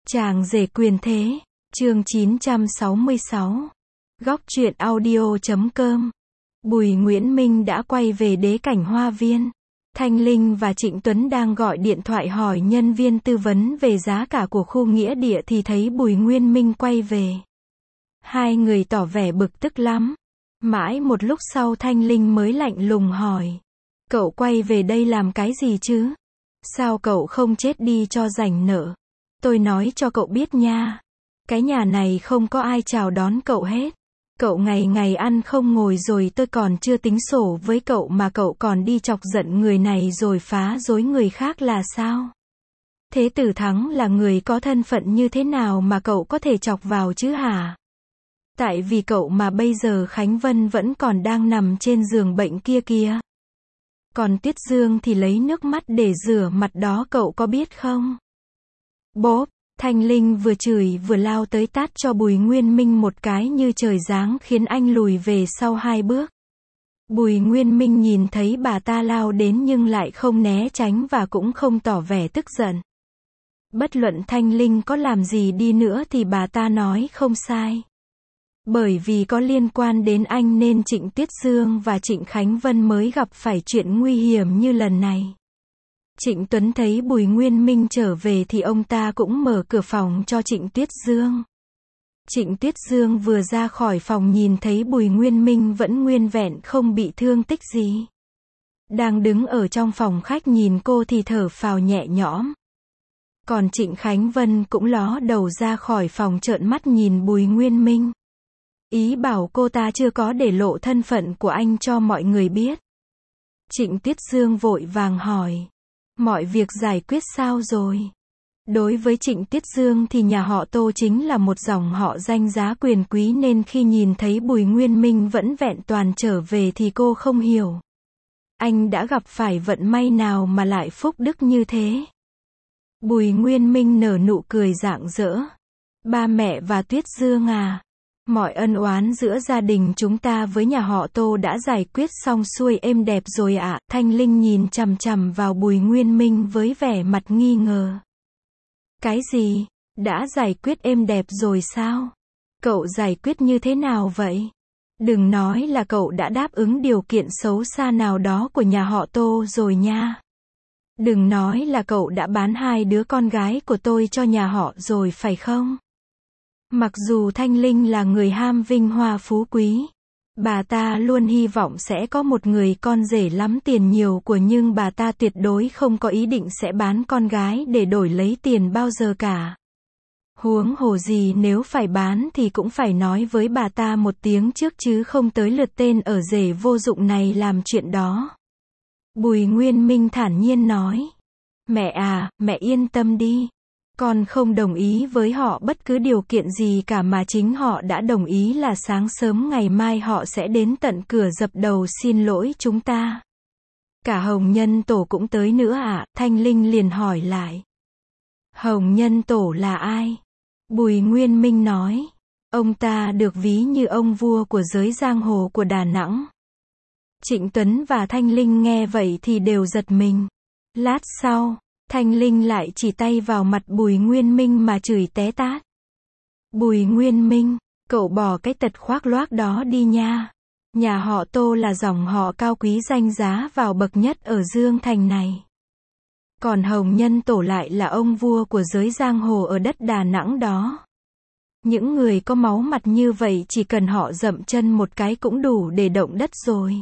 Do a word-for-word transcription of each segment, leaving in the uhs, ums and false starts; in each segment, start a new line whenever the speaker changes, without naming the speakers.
Chàng rể quyền thế, chương chín trăm sáu mươi sáu. Góc truyện audio chấm com. Bùi Nguyễn Minh đã quay về đế cảnh hoa viên. Thanh Linh và Trịnh Tuấn đang gọi điện thoại hỏi nhân viên tư vấn về giá cả của khu nghĩa địa thì thấy Bùi Nguyên Minh quay về. Hai người tỏ vẻ bực tức lắm. Mãi một lúc sau Thanh Linh mới lạnh lùng hỏi. Cậu quay về đây làm cái gì chứ? Sao cậu không chết đi cho rảnh nợ? Tôi nói cho cậu biết nha. Cái nhà này không có ai chào đón cậu hết. Cậu ngày ngày ăn không ngồi rồi tôi còn chưa tính sổ với cậu mà cậu còn đi chọc giận người này rồi phá rối người khác là sao? Thế Tử Thắng là người có thân phận như thế nào mà cậu có thể chọc vào chứ hả? Tại vì cậu mà bây giờ Khánh Vân vẫn còn đang nằm trên giường bệnh kia kìa. Còn Tuyết Dương thì lấy nước mắt để rửa mặt đó cậu có biết không? Bốp, Thanh Linh vừa chửi vừa lao tới tát cho Bùi Nguyên Minh một cái như trời giáng khiến anh lùi về sau hai bước. Bùi Nguyên Minh nhìn thấy bà ta lao đến nhưng lại không né tránh và cũng không tỏ vẻ tức giận. Bất luận Thanh Linh có làm gì đi nữa thì bà ta nói không sai. Bởi vì có liên quan đến anh nên Trịnh Tuyết Dương và Trịnh Khánh Vân mới gặp phải chuyện nguy hiểm như lần này. Trịnh Tuấn thấy Bùi Nguyên Minh trở về thì ông ta cũng mở cửa phòng cho Trịnh Tuyết Dương. Trịnh Tuyết Dương vừa ra khỏi phòng nhìn thấy Bùi Nguyên Minh vẫn nguyên vẹn không bị thương tích gì. Đang đứng ở trong phòng khách nhìn cô thì thở phào nhẹ nhõm. Còn Trịnh Khánh Vân cũng ló đầu ra khỏi phòng trợn mắt nhìn Bùi Nguyên Minh. Ý bảo cô ta chưa có để lộ thân phận của anh cho mọi người biết. Trịnh Tuyết Dương vội vàng hỏi. Mọi việc giải quyết sao rồi? Đối với Trịnh Tuyết Dương thì nhà họ Tô chính là một dòng họ danh giá quyền quý nên khi nhìn thấy Bùi Nguyên Minh vẫn vẹn toàn trở về thì cô không hiểu. Anh đã gặp phải vận may nào mà lại phúc đức như thế? Bùi Nguyên Minh nở nụ cười rạng rỡ. Ba mẹ và Tuyết Dương à, mọi ân oán giữa gia đình chúng ta với nhà họ Tô đã giải quyết xong xuôi êm đẹp rồi ạ. À. Thanh Linh nhìn chằm chằm vào Bùi Nguyên Minh với vẻ mặt nghi ngờ. Cái gì? Đã giải quyết êm đẹp rồi sao? Cậu giải quyết như thế nào vậy? Đừng nói là cậu đã đáp ứng điều kiện xấu xa nào đó của nhà họ Tô rồi nha. Đừng nói là cậu đã bán hai đứa con gái của tôi cho nhà họ rồi phải không? Mặc dù Thanh Linh là người ham vinh hoa phú quý, bà ta luôn hy vọng sẽ có một người con rể lắm tiền nhiều của nhưng bà ta tuyệt đối không có ý định sẽ bán con gái để đổi lấy tiền bao giờ cả. Huống hồ gì nếu phải bán thì cũng phải nói với bà ta một tiếng trước chứ không tới lượt tên ở rể vô dụng này làm chuyện đó. Bùi Nguyên Minh thản nhiên nói. Mẹ à, mẹ yên tâm đi. Con không đồng ý với họ bất cứ điều kiện gì cả mà chính họ đã đồng ý là sáng sớm ngày mai họ sẽ đến tận cửa dập đầu xin lỗi chúng ta. Cả Hồng Nhân Tổ cũng tới nữa à? Thanh Linh liền hỏi lại. Hồng Nhân Tổ là ai? Bùi Nguyên Minh nói. Ông ta được ví như ông vua của giới giang hồ của Đà Nẵng. Trịnh Tuấn và Thanh Linh nghe vậy thì đều giật mình. Lát sau, Thanh Linh lại chỉ tay vào mặt Bùi Nguyên Minh mà chửi té tát. Bùi Nguyên Minh, cậu bỏ cái tật khoác loác đó đi nha. Nhà họ Tô là dòng họ cao quý danh giá vào bậc nhất ở Dương Thành này. Còn Hồng Nhân Tổ lại là ông vua của giới giang hồ ở đất Đà Nẵng đó. Những người có máu mặt như vậy chỉ cần họ dậm chân một cái cũng đủ để động đất rồi.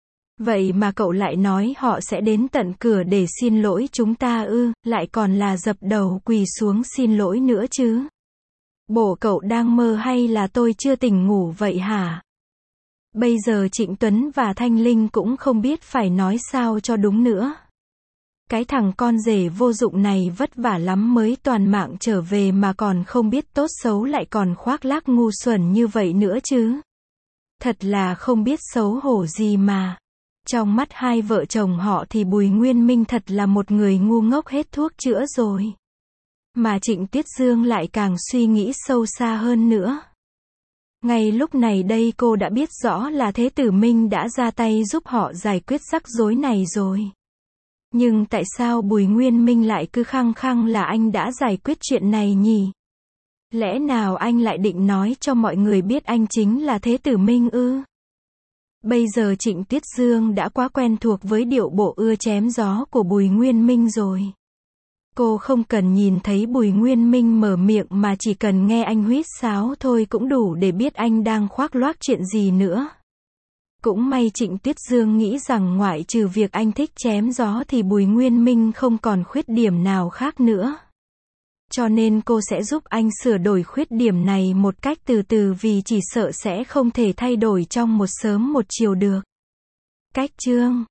Vậy mà cậu lại nói họ sẽ đến tận cửa để xin lỗi chúng ta ư, lại còn là dập đầu quỳ xuống xin lỗi nữa chứ. Bộ cậu đang mơ hay là tôi chưa tỉnh ngủ vậy hả? Bây giờ Trịnh Tuấn và Thanh Linh cũng không biết phải nói sao cho đúng nữa. Cái thằng con rể vô dụng này vất vả lắm mới toàn mạng trở về mà còn không biết tốt xấu lại còn khoác lác ngu xuẩn như vậy nữa chứ. Thật là không biết xấu hổ gì mà. Trong mắt hai vợ chồng họ thì Bùi Nguyên Minh thật là một người ngu ngốc hết thuốc chữa rồi. Mà Trịnh Tuyết Dương lại càng suy nghĩ sâu xa hơn nữa. Ngay lúc này đây cô đã biết rõ là Thế Tử Minh đã ra tay giúp họ giải quyết rắc rối này rồi. Nhưng tại sao Bùi Nguyên Minh lại cứ khăng khăng là anh đã giải quyết chuyện này nhỉ? Lẽ nào anh lại định nói cho mọi người biết anh chính là Thế Tử Minh ư? Bây giờ Trịnh Tuyết Dương đã quá quen thuộc với điệu bộ ưa chém gió của Bùi Nguyên Minh rồi. Cô không cần nhìn thấy Bùi Nguyên Minh mở miệng mà chỉ cần nghe anh huýt sáo thôi cũng đủ để biết anh đang khoác loác chuyện gì nữa. Cũng may Trịnh Tuyết Dương nghĩ rằng ngoại trừ việc anh thích chém gió thì Bùi Nguyên Minh không còn khuyết điểm nào khác nữa. Cho nên cô sẽ giúp anh sửa đổi khuyết điểm này một cách từ từ vì chỉ sợ sẽ không thể thay đổi trong một sớm một chiều được. Cách chương